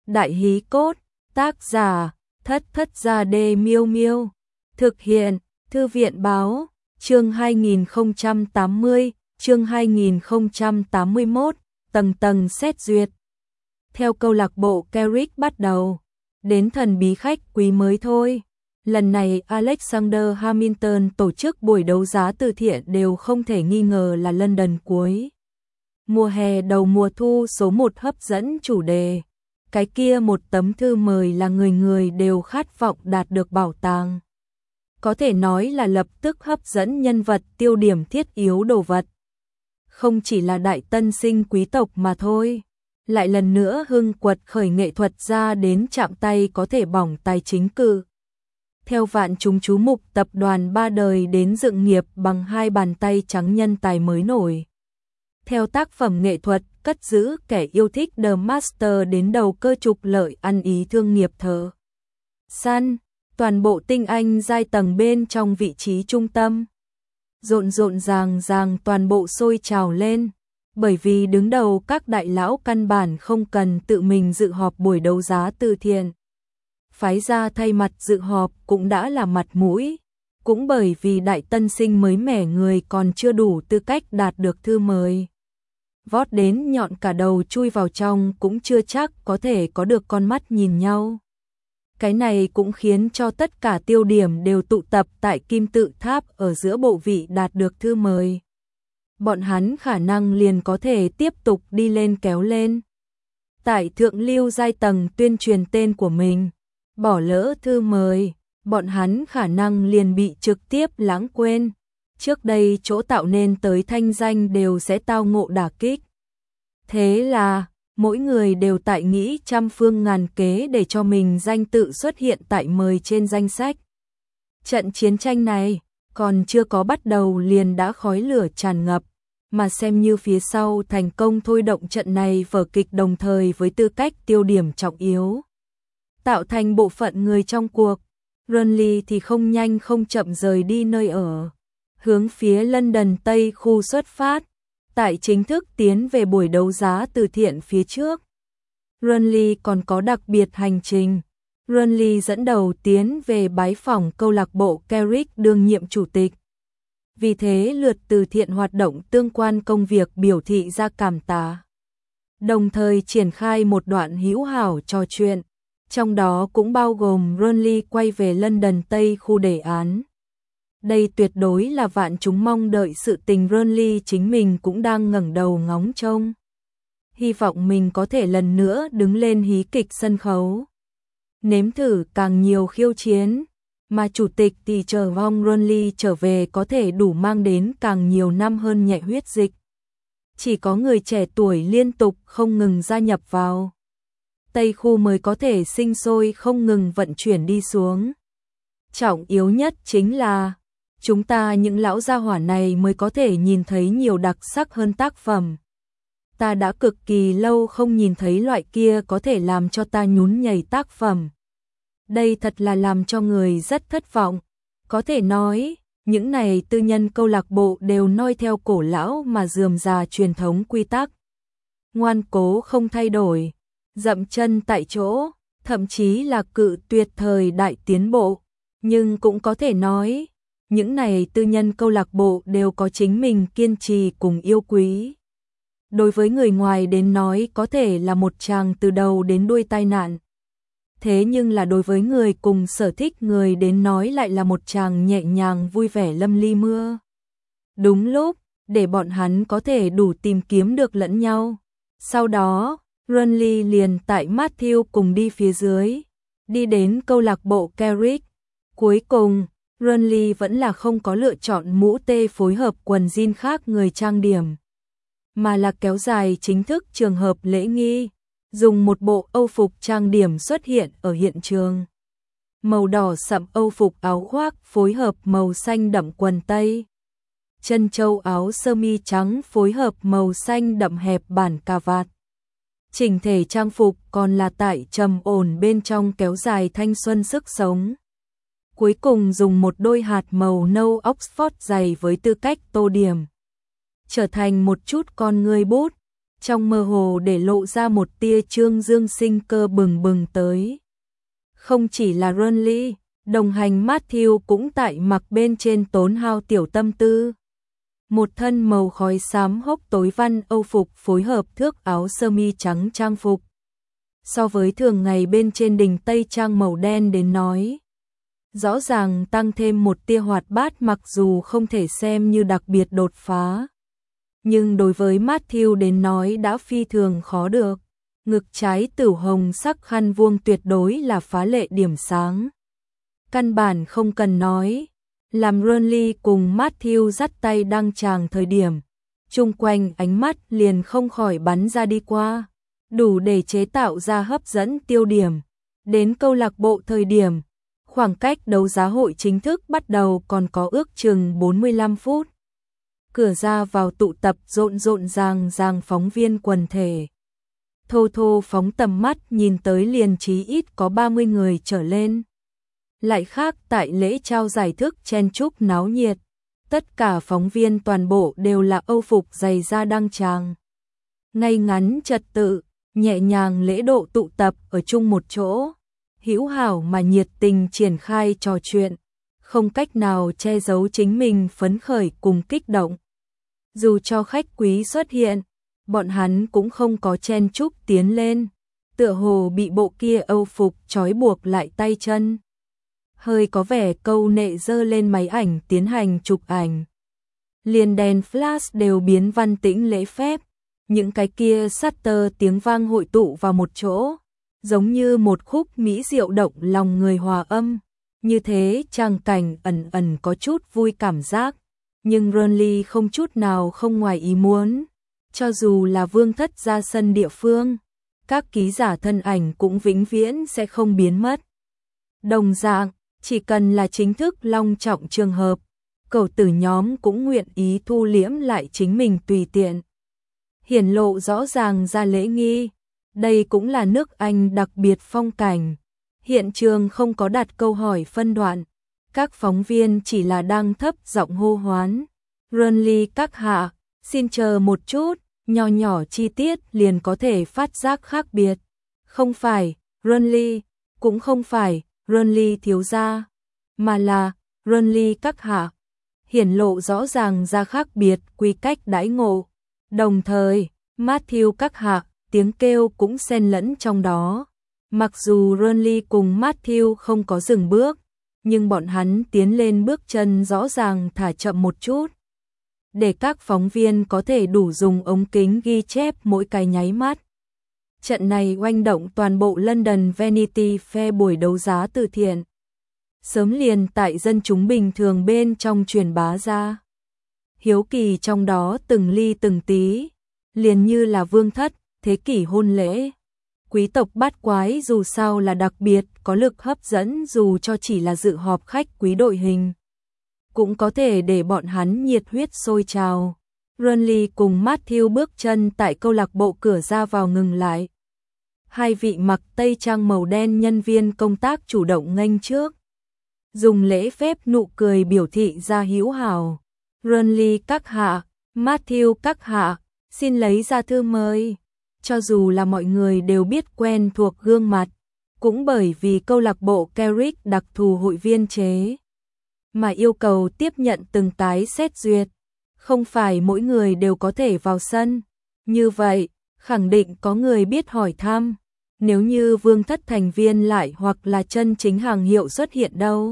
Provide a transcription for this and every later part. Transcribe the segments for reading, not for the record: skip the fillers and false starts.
Đại hí cốt, tác giả, Thất Thất Gia Đê Miêu Miêu. Thực hiện, Thư viện báo, chương 2080, chương 2081, tầng tầng xét duyệt. Theo câu lạc bộ Carrick bắt đầu, đến thần bí khách quý mới thôi. Lần này Alexander Hamilton tổ chức buổi đấu giá từ thiện đều không thể nghi ngờ là London cuối mùa hè đầu mùa thu số 1 hấp dẫn chủ đề. Cái kia một tấm thư mời là người người đều khát vọng đạt được bảo tàng. Có thể nói là lập tức hấp dẫn nhân vật tiêu điểm thiết yếu đồ vật. Không chỉ là đại tân sinh quý tộc mà thôi. Lại lần nữa hưng quật khởi nghệ thuật ra đến chạm tay có thể bỏng tài chính cự. Theo vạn chúng chú mục tập đoàn ba đời đến dựng nghiệp bằng hai bàn tay trắng nhân tài mới nổi. Theo tác phẩm nghệ thuật cất giữ kẻ yêu thích The Master đến đầu cơ trục lợi ăn ý thương nghiệp thợ săn, toàn bộ tinh anh giai tầng bên trong vị trí trung tâm. Rộn ràng toàn bộ sôi trào lên, bởi vì đứng đầu các đại lão căn bản không cần tự mình dự họp buổi đấu giá từ thiện. Phái ra thay mặt dự họp cũng đã là mặt mũi, cũng bởi vì đại tân sinh mới mẻ người còn chưa đủ tư cách đạt được thư mời. Vót đến nhọn cả đầu chui vào trong cũng chưa chắc có thể có được con mắt nhìn nhau. Cái này cũng khiến cho tất cả tiêu điểm đều tụ tập tại kim tự tháp ở giữa bộ vị đạt được thư mời. Bọn hắn khả năng liền có thể tiếp tục đi lên kéo lên. Tại thượng lưu giai tầng tuyên truyền tên của mình, bỏ lỡ thư mời, bọn hắn khả năng liền bị trực tiếp lãng quên. Trước đây chỗ tạo nên tới thanh danh đều sẽ tao ngộ đả kích. Thế là, mỗi người đều tại nghĩ trăm phương ngàn kế để cho mình danh tự xuất hiện tại mời trên danh sách. Trận chiến tranh này, còn chưa có bắt đầu liền đã khói lửa tràn ngập, mà xem như phía sau thành công thôi động trận này vở kịch đồng thời với tư cách tiêu điểm trọng yếu. Tạo thành bộ phận người trong cuộc, Burnley thì không nhanh không chậm rời đi nơi ở. Hướng phía London Tây khu xuất phát, tại chính thức tiến về buổi đấu giá từ thiện phía trước. Burnley còn có đặc biệt hành trình. Burnley dẫn đầu tiến về bái phỏng câu lạc bộ Carrick đương nhiệm chủ tịch. Vì thế lượt từ thiện hoạt động tương quan công việc biểu thị ra cảm tạ. Đồng thời triển khai một đoạn hữu hảo trò chuyện, trong đó cũng bao gồm Burnley quay về London Tây khu đề án. Đây tuyệt đối là vạn chúng mong đợi sự tình. Burnley chính mình cũng đang ngẩng đầu ngóng trông. Hy vọng mình có thể lần nữa đứng lên hí kịch sân khấu. Nếm thử càng nhiều khiêu chiến, mà chủ tịch thì chờ mong Burnley trở về có thể đủ mang đến càng nhiều năm hơn nhẹ huyết dịch. Chỉ có người trẻ tuổi liên tục không ngừng gia nhập vào Tây khu mới có thể sinh sôi không ngừng vận chuyển đi xuống. Trọng yếu nhất chính là chúng ta những lão gia hỏa này mới có thể nhìn thấy nhiều đặc sắc hơn tác phẩm. Ta đã cực kỳ lâu không nhìn thấy loại kia có thể làm cho ta nhún nhảy tác phẩm. Đây thật là làm cho người rất thất vọng. Có thể nói, những này tư nhân câu lạc bộ đều noi theo cổ lão mà rườm rà truyền thống quy tắc. Ngoan cố không thay đổi, dậm chân tại chỗ, thậm chí là cự tuyệt thời đại tiến bộ. Nhưng cũng có thể nói, những này tư nhân câu lạc bộ đều có chính mình kiên trì cùng yêu quý. Đối với người ngoài đến nói có thể là một chàng từ đầu đến đuôi tai nạn. Thế nhưng là đối với người cùng sở thích người đến nói lại là một chàng nhẹ nhàng vui vẻ lâm ly mưa. Đúng lúc, để bọn hắn có thể đủ tìm kiếm được lẫn nhau. Sau đó, Burnley liền tại Matthew cùng đi phía dưới, đi đến câu lạc bộ Carrick. Cuối cùng, Burnley vẫn là không có lựa chọn mũ tê phối hợp quần jean khác người trang điểm, mà là kéo dài chính thức trường hợp lễ nghi, dùng một bộ âu phục trang điểm xuất hiện ở hiện trường. Màu đỏ sẫm âu phục áo khoác phối hợp màu xanh đậm quần tây. Chân châu áo sơ mi trắng phối hợp màu xanh đậm hẹp bản cà vạt. Chỉnh thể trang phục còn là tại trầm ổn bên trong kéo dài thanh xuân sức sống. Cuối cùng dùng một đôi hạt màu nâu Oxford dày với tư cách tô điểm, trở thành một chút con ngươi bút. trong mơ hồ để lộ ra một tia trương dương sinh cơ bừng bừng tới. Không chỉ là Ronly, đồng hành Matthew cũng tại mặc bên trên tốn hao tiểu tâm tư. Một thân màu khói xám hốc tối văn Âu phục phối hợp thước áo sơ mi trắng trang phục. So với thường ngày bên trên đỉnh tây trang màu đen đến nói, rõ ràng tăng thêm một tia hoạt bát mặc dù không thể xem như đặc biệt đột phá. Nhưng đối với Matthew đến nói đã phi thường khó được. Ngực trái tửu hồng sắc khăn vuông tuyệt đối là phá lệ điểm sáng. Căn bản không cần nói, làm Ronly cùng Matthew dắt tay đăng tràng thời điểm, chung quanh ánh mắt liền không khỏi bắn ra đi qua, đủ để chế tạo ra hấp dẫn tiêu điểm. Đến câu lạc bộ thời điểm, khoảng cách đấu giá hội chính thức bắt đầu còn có ước chừng 45 phút. Cửa ra vào tụ tập rộn ràng phóng viên quần thể. Thô thô phóng tầm mắt nhìn tới liền chí ít có 30 người trở lên. Lại khác tại lễ trao giải thức chen chúc náo nhiệt, tất cả phóng viên toàn bộ đều là Âu phục dày da đăng tràng. Ngay ngắn trật tự, nhẹ nhàng lễ độ tụ tập ở chung một chỗ, hữu hảo mà nhiệt tình triển khai trò chuyện, không cách nào che giấu chính mình phấn khởi cùng kích động. Dù cho khách quý xuất hiện, bọn hắn cũng không có chen chúc tiến lên, tựa hồ bị bộ kia Âu phục trói buộc lại tay chân. Hơi có vẻ câu nệ giơ lên máy ảnh tiến hành chụp ảnh. Liền đèn flash đều biến văn tĩnh lễ phép, những cái kia shutter tiếng vang hội tụ vào một chỗ, giống như một khúc mỹ diệu động lòng người hòa âm. Như thế tràng cảnh ẩn ẩn có chút vui cảm giác, nhưng Ronly không chút nào không ngoài ý muốn. Cho dù là Vương Thất ra sân địa phương, các ký giả thân ảnh cũng vĩnh viễn sẽ không biến mất. Đồng dạng, chỉ cần là chính thức long trọng trường hợp, cầu tử nhóm cũng nguyện ý thu liễm lại chính mình tùy tiện. Hiển lộ rõ ràng ra lễ nghi, đây cũng là nước Anh đặc biệt phong cảnh. Hiện trường không có đặt câu hỏi phân đoạn, các phóng viên chỉ là đang thấp giọng hô hoán. Ronly các hạ, xin chờ một chút, nhỏ nhỏ chi tiết liền có thể phát giác khác biệt. Không phải, Ronly, cũng không phải, Ronly thiếu gia, mà là, Ronly các hạ. Hiển lộ rõ ràng ra khác biệt quy cách đãi ngộ. Đồng thời, Matthew các hạ, tiếng kêu cũng xen lẫn trong đó. Mặc dù Ronly cùng Matthew không có dừng bước, nhưng bọn hắn tiến lên bước chân rõ ràng thả chậm một chút, để các phóng viên có thể đủ dùng ống kính ghi chép mỗi cái nháy mắt. Trận này oanh động toàn bộ London Vanity Fair buổi đấu giá từ thiện. Sớm liền tại dân chúng bình thường bên trong truyền bá ra. Hiếu kỳ trong đó từng ly từng tí, liền như là Vương Thất, thế kỷ hôn lễ. Quý tộc bát quái dù sao là đặc biệt, có lực hấp dẫn dù cho chỉ là dự họp khách quý đội hình. Cũng có thể để bọn hắn nhiệt huyết sôi trào. Ronly cùng Matthew bước chân tại câu lạc bộ cửa ra vào ngừng lại. Hai vị mặc tây trang màu đen nhân viên công tác chủ động nghênh trước. Dùng lễ phép nụ cười biểu thị ra hữu hảo. Ronly các hạ, Matthew các hạ, xin lấy ra thư mời. Cho dù là mọi người đều biết quen thuộc gương mặt, cũng bởi vì câu lạc bộ Carrick đặc thù hội viên chế, mà yêu cầu tiếp nhận từng cái xét duyệt, không phải mỗi người đều có thể vào sân. Như vậy, khẳng định có người biết hỏi thăm, nếu như Vương Thất thành viên lại hoặc là chân chính hàng hiệu xuất hiện đâu,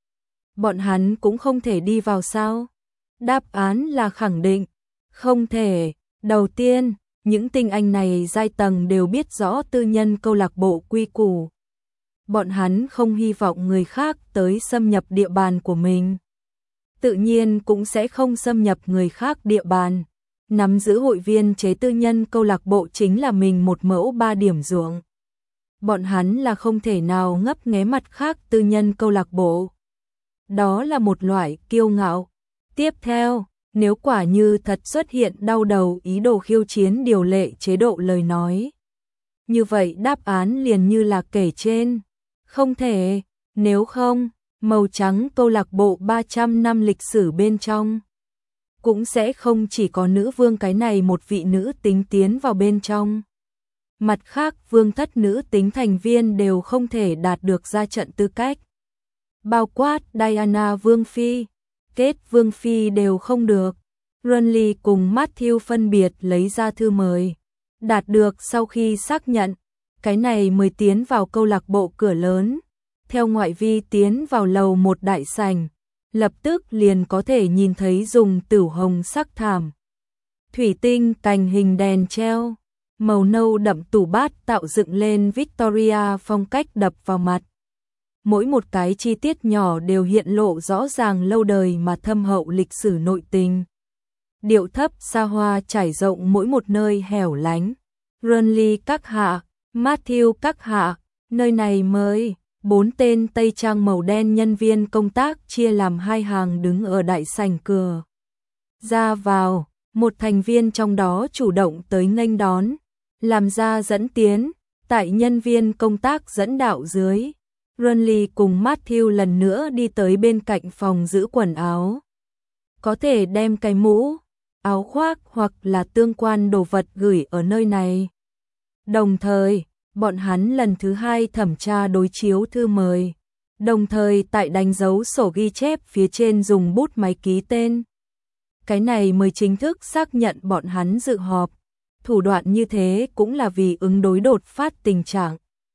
bọn hắn cũng không thể đi vào sao? Đáp án là khẳng định, không thể. Đầu tiên, những tinh anh này giai tầng đều biết rõ tư nhân câu lạc bộ quy củ. Bọn hắn không hy vọng người khác tới xâm nhập địa bàn của mình. Tự nhiên cũng sẽ không xâm nhập người khác địa bàn. Nắm giữ hội viên chế tư nhân câu lạc bộ chính là mình một mẫu 3 điểm ruộng. Bọn hắn là không thể nào ngấp nghé mặt khác tư nhân câu lạc bộ. Đó là một loại kiêu ngạo. Tiếp theo, nếu quả như thật xuất hiện đau đầu ý đồ khiêu chiến điều lệ chế độ lời nói, như vậy đáp án liền như là kể trên. Không thể, nếu không, màu trắng câu lạc bộ 300 năm lịch sử bên trong cũng sẽ không chỉ có nữ vương cái này một vị nữ tính tiến vào bên trong. Mặt khác vương thất nữ tính thành viên đều không thể đạt được ra trận tư cách. Bao quát Diana Vương Phi, Kate Vương Phi đều không được. Renly cùng Matthew phân biệt lấy ra thư mời. Đạt được sau khi xác nhận, cái này mới tiến vào câu lạc bộ cửa lớn. Theo ngoại vi tiến vào lầu một đại sảnh, lập tức liền có thể nhìn thấy dùng tửu hồng sắc thảm. Thủy tinh cành hình đèn treo, màu nâu đậm tủ bát tạo dựng lên Victoria phong cách đập vào mặt. Mỗi một cái chi tiết nhỏ đều hiện lộ rõ ràng lâu đời mà thâm hậu lịch sử nội tình. Điệu thấp xa hoa trải rộng mỗi một nơi hẻo lánh. Renly các hạ, Matthew các hạ, nơi này mới. 4 tên tây trang màu đen nhân viên công tác chia làm 2 hàng đứng ở đại sảnh cửa ra vào, một thành viên trong đó chủ động tới nghênh đón, làm ra dẫn tiến, tại nhân viên công tác dẫn đạo dưới. Renly cùng Matthew lần nữa đi tới bên cạnh phòng giữ quần áo. Có thể đem cái mũ, áo khoác hoặc là tương quan đồ vật gửi ở nơi này. Đồng thời, bọn hắn lần thứ 2 thẩm tra đối chiếu thư mời, đồng thời tại đánh dấu sổ ghi chép phía trên dùng bút máy ký tên. Cái này mới chính thức xác nhận bọn hắn dự họp. Thủ đoạn như thế cũng là vì ứng đối đột phát tình trạng.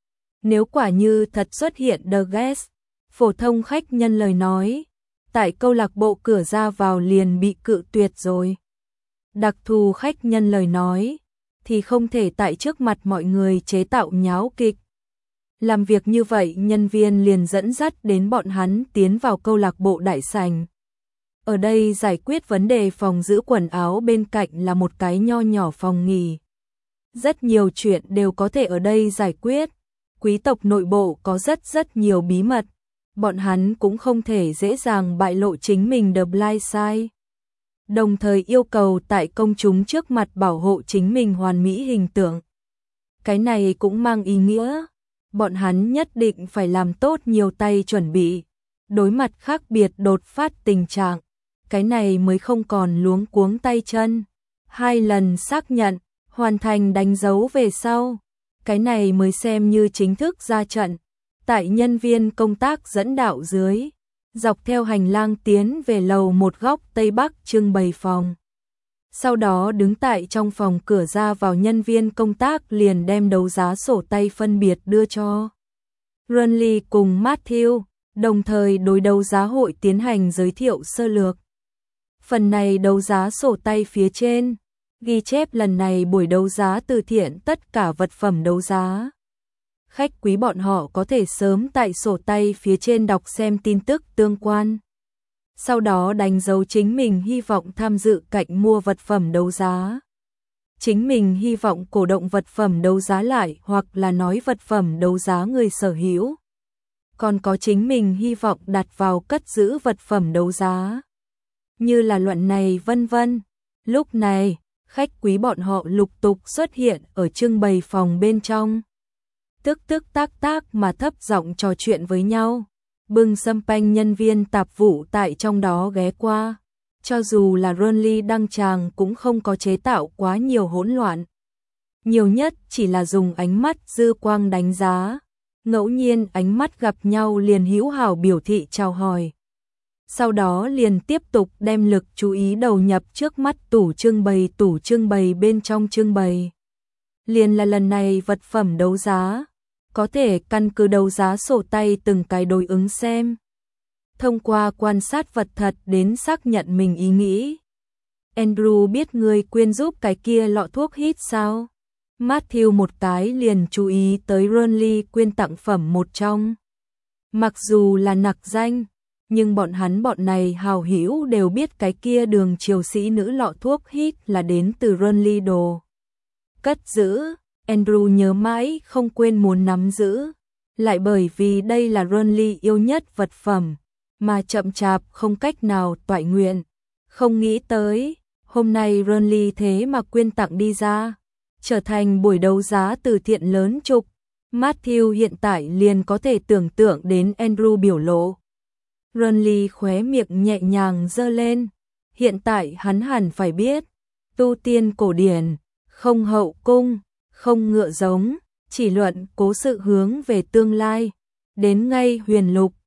Nếu quả như thật xuất hiện The Guest, phổ thông khách nhân lời nói, tại câu lạc bộ cửa ra vào liền bị cự tuyệt rồi. Đặc thù khách nhân lời nói, thì không thể tại trước mặt mọi người chế tạo nháo kịch. Làm việc như vậy nhân viên liền dẫn dắt đến bọn hắn tiến vào câu lạc bộ đại sảnh. Ở đây giải quyết vấn đề phòng giữ quần áo bên cạnh là một cái nho nhỏ phòng nghỉ. Rất nhiều chuyện đều có thể ở đây giải quyết. Quý tộc nội bộ có rất nhiều bí mật. Bọn hắn cũng không thể dễ dàng bại lộ chính mình The Blind Side. Đồng thời yêu cầu tại công chúng trước mặt bảo hộ chính mình hoàn mỹ hình tượng. Cái này cũng mang ý nghĩa, bọn hắn nhất định phải làm tốt nhiều tay chuẩn bị. Đối mặt khác biệt đột phát tình trạng, cái này mới không còn luống cuống tay chân. 2 lần xác nhận, hoàn thành đánh dấu về sau, cái này mới xem như chính thức ra trận. Tại nhân viên công tác dẫn đạo dưới, dọc theo hành lang tiến về lầu một góc Tây Bắc trưng bày phòng. Sau đó đứng tại trong phòng cửa ra vào nhân viên công tác liền đem đấu giá sổ tay phân biệt đưa cho Renly cùng Matthew, đồng thời đối đấu giá hội tiến hành giới thiệu sơ lược. Phần này đấu giá sổ tay phía trên, ghi chép lần này buổi đấu giá từ thiện tất cả vật phẩm đấu giá. Khách quý bọn họ có thể sớm tại sổ tay phía trên đọc xem tin tức tương quan. Sau đó đánh dấu chính mình hy vọng tham dự cạnh mua vật phẩm đấu giá. Chính mình hy vọng cổ động vật phẩm đấu giá lại hoặc là nói vật phẩm đấu giá người sở hữu. Còn có chính mình hy vọng đặt vào cất giữ vật phẩm đấu giá. Như là luận này vân vân. Lúc này, khách quý bọn họ lục tục xuất hiện ở trưng bày phòng bên trong. Tức tác mà thấp giọng trò chuyện với nhau. Bưng champagne nhân viên tạp vụ tại trong đó ghé qua. Cho dù là Renly đăng tràng cũng không có chế tạo quá nhiều hỗn loạn. Nhiều nhất chỉ là dùng ánh mắt dư quang đánh giá. Ngẫu nhiên ánh mắt gặp nhau liền hữu hảo biểu thị chào hỏi. Sau đó liền tiếp tục đem lực chú ý đầu nhập trước mắt tủ trưng bày bên trong trưng bày. Liền là lần này vật phẩm đấu giá, có thể căn cứ đấu giá sổ tay từng cái đối ứng xem. Thông qua quan sát vật thật đến xác nhận mình ý nghĩ. Andrew biết ngươi quyên giúp cái kia lọ thuốc hít sao? Matthew một cái liền chú ý tới Renly quyên tặng phẩm một trong. Mặc dù là nặc danh, nhưng bọn này hào hữu đều biết cái kia đường triều sĩ nữ lọ thuốc hít là đến từ Renly đồ. Cất giữ, Andrew nhớ mãi không quên muốn nắm giữ. Lại bởi vì đây là Renly yêu nhất vật phẩm, mà chậm chạp không cách nào toại nguyện. Không nghĩ tới, hôm nay Renly thế mà quyên tặng đi ra, trở thành buổi đấu giá từ thiện lớn trục. Matthew hiện tại liền có thể tưởng tượng đến Andrew biểu lộ. Renly khóe miệng nhẹ nhàng giơ lên, hiện tại hắn hẳn phải biết, tu tiên cổ điển, không hậu cung, không ngựa giống, chỉ luận cố sự hướng về tương lai, đến ngay huyền lục,